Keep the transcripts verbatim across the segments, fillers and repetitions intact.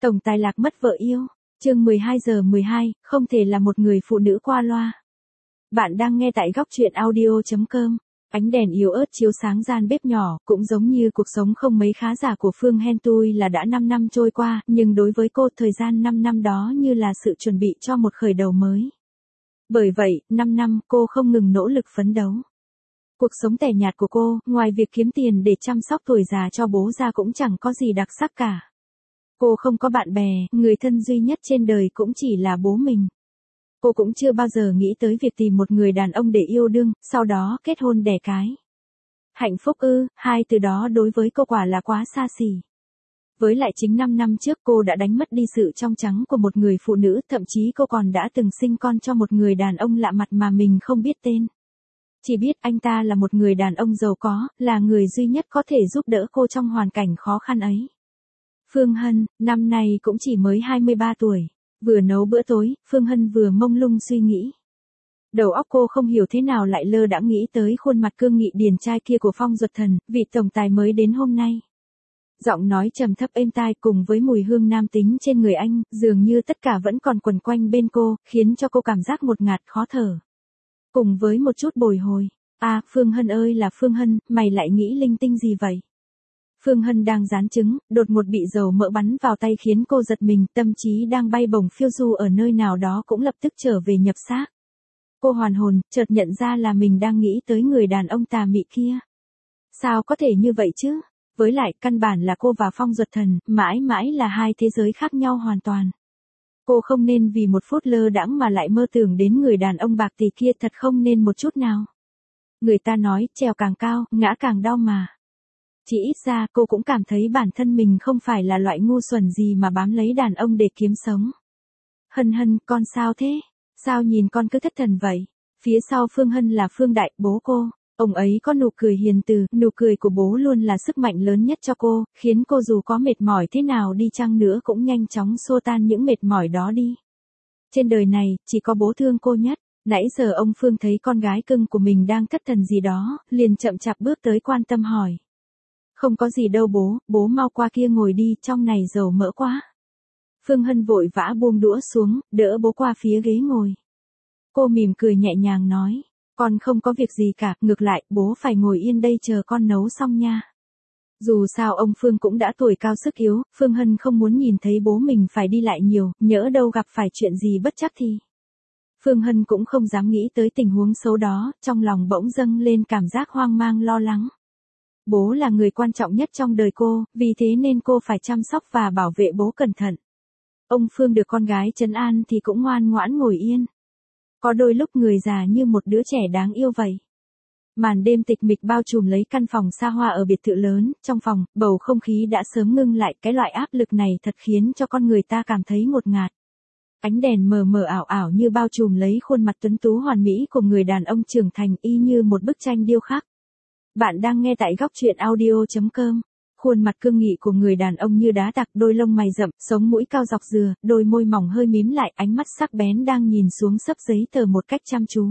Tổng tài lạc mất vợ yêu. Chương mười hai giờ mười hai, không thể là một người phụ nữ qua loa. Bạn đang nghe tại góc truyện audio chấm com. Ánh đèn yếu ớt chiếu sáng gian bếp nhỏ, cũng giống như cuộc sống không mấy khá giả của Phương Hen Tui là đã năm năm trôi qua, nhưng đối với cô thời gian năm năm đó như là sự chuẩn bị cho một khởi đầu mới. Bởi vậy, năm năm cô không ngừng nỗ lực phấn đấu. Cuộc sống tẻ nhạt của cô, ngoài việc kiếm tiền để chăm sóc tuổi già cho bố ra cũng chẳng có gì đặc sắc cả. Cô không có bạn bè, người thân duy nhất trên đời cũng chỉ là bố mình. Cô cũng chưa bao giờ nghĩ tới việc tìm một người đàn ông để yêu đương, sau đó kết hôn đẻ cái. Hạnh phúc ư, hai từ đó đối với cô quả là quá xa xỉ. Với lại chính năm năm trước cô đã đánh mất đi sự trong trắng của một người phụ nữ, thậm chí cô còn đã từng sinh con cho một người đàn ông lạ mặt mà mình không biết tên. Chỉ biết anh ta là một người đàn ông giàu có, là người duy nhất có thể giúp đỡ cô trong hoàn cảnh khó khăn ấy. Phương Hân, năm nay cũng chỉ mới hai mươi ba tuổi. Vừa nấu bữa tối, Phương Hân vừa mông lung suy nghĩ. Đầu óc cô không hiểu thế nào lại lơ đãng nghĩ tới khuôn mặt cương nghị điển trai kia của Phong Duật Thần, vị tổng tài mới đến hôm nay. Giọng nói trầm thấp êm tai cùng với mùi hương nam tính trên người anh, dường như tất cả vẫn còn quẩn quanh bên cô, khiến cho cô cảm giác ngột ngạt khó thở. Cùng với một chút bồi hồi. À, Phương Hân ơi là Phương Hân, mày lại nghĩ linh tinh gì vậy? Phương Hân đang rán trứng, đột ngột bị dầu mỡ bắn vào tay khiến cô giật mình, tâm trí đang bay bổng phiêu du ở nơi nào đó cũng lập tức trở về nhập xác. Cô hoàn hồn, chợt nhận ra là mình đang nghĩ tới người đàn ông tà mị kia. Sao có thể như vậy chứ? Với lại, căn bản là cô và Phong Duật Thần, mãi mãi là hai thế giới khác nhau hoàn toàn. Cô không nên vì một phút lơ đãng mà lại mơ tưởng đến người đàn ông bạc tỷ kia, thật không nên một chút nào. Người ta nói, trèo càng cao, ngã càng đau mà. Chỉ ít ra cô cũng cảm thấy bản thân mình không phải là loại ngu xuẩn gì mà bám lấy đàn ông để kiếm sống. Hân Hân, con sao thế? Sao nhìn con cứ thất thần vậy? Phía sau Phương Hân là Phương Đại, bố cô. Ông ấy có nụ cười hiền từ, nụ cười của bố luôn là sức mạnh lớn nhất cho cô, khiến cô dù có mệt mỏi thế nào đi chăng nữa cũng nhanh chóng xua tan những mệt mỏi đó đi. Trên đời này, chỉ có bố thương cô nhất. Nãy giờ ông Phương thấy con gái cưng của mình đang thất thần gì đó, liền chậm chạp bước tới quan tâm hỏi. Không có gì đâu bố, bố mau qua kia ngồi đi, trong này dầu mỡ quá. Phương Hân vội vã buông đũa xuống, đỡ bố qua phía ghế ngồi. Cô mỉm cười nhẹ nhàng nói, con không có việc gì cả, ngược lại, bố phải ngồi yên đây chờ con nấu xong nha. Dù sao ông Phương cũng đã tuổi cao sức yếu, Phương Hân không muốn nhìn thấy bố mình phải đi lại nhiều, nhỡ đâu gặp phải chuyện gì bất trắc thì. Phương Hân cũng không dám nghĩ tới tình huống xấu đó, trong lòng bỗng dâng lên cảm giác hoang mang lo lắng. Bố là người quan trọng nhất trong đời cô, vì thế nên cô phải chăm sóc và bảo vệ bố cẩn thận. Ông Phương được con gái trấn an thì cũng ngoan ngoãn ngồi yên. Có đôi lúc người già như một đứa trẻ đáng yêu vậy. Màn đêm tịch mịch bao trùm lấy căn phòng xa hoa ở biệt thự lớn, trong phòng, bầu không khí đã sớm ngưng lại, cái loại áp lực này thật khiến cho con người ta cảm thấy ngột ngạt. Ánh đèn mờ mờ ảo ảo như bao trùm lấy khuôn mặt tuấn tú hoàn mỹ của người đàn ông trưởng thành y như một bức tranh điêu khắc. Bạn đang nghe tại góc truyện audio chấm com. Khuôn mặt cương nghị của người đàn ông như đá tạc, đôi lông mày rậm, sống mũi cao dọc dừa, đôi môi mỏng hơi mím lại, ánh mắt sắc bén đang nhìn xuống xấp giấy tờ một cách chăm chú.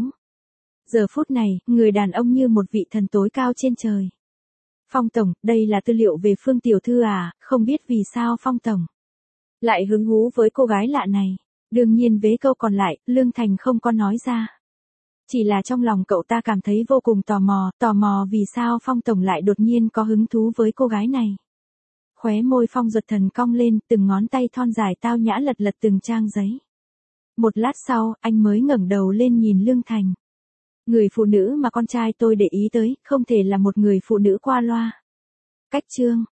Giờ phút này, người đàn ông như một vị thần tối cao trên trời. Phong tổng, đây là tư liệu về Phương tiểu thư à, không biết vì sao Phong tổng lại hứng thú với cô gái lạ này. Đương nhiên vế câu còn lại, Lương Thành không có nói ra. Chỉ là trong lòng cậu ta cảm thấy vô cùng tò mò, tò mò vì sao Phong tổng lại đột nhiên có hứng thú với cô gái này. Khóe môi Phong Duật Thần cong lên, từng ngón tay thon dài tao nhã lật lật từng trang giấy. Một lát sau, anh mới ngẩng đầu lên nhìn Lương Thành. Người phụ nữ mà con trai tôi để ý tới, không thể là một người phụ nữ qua loa. Cách chương,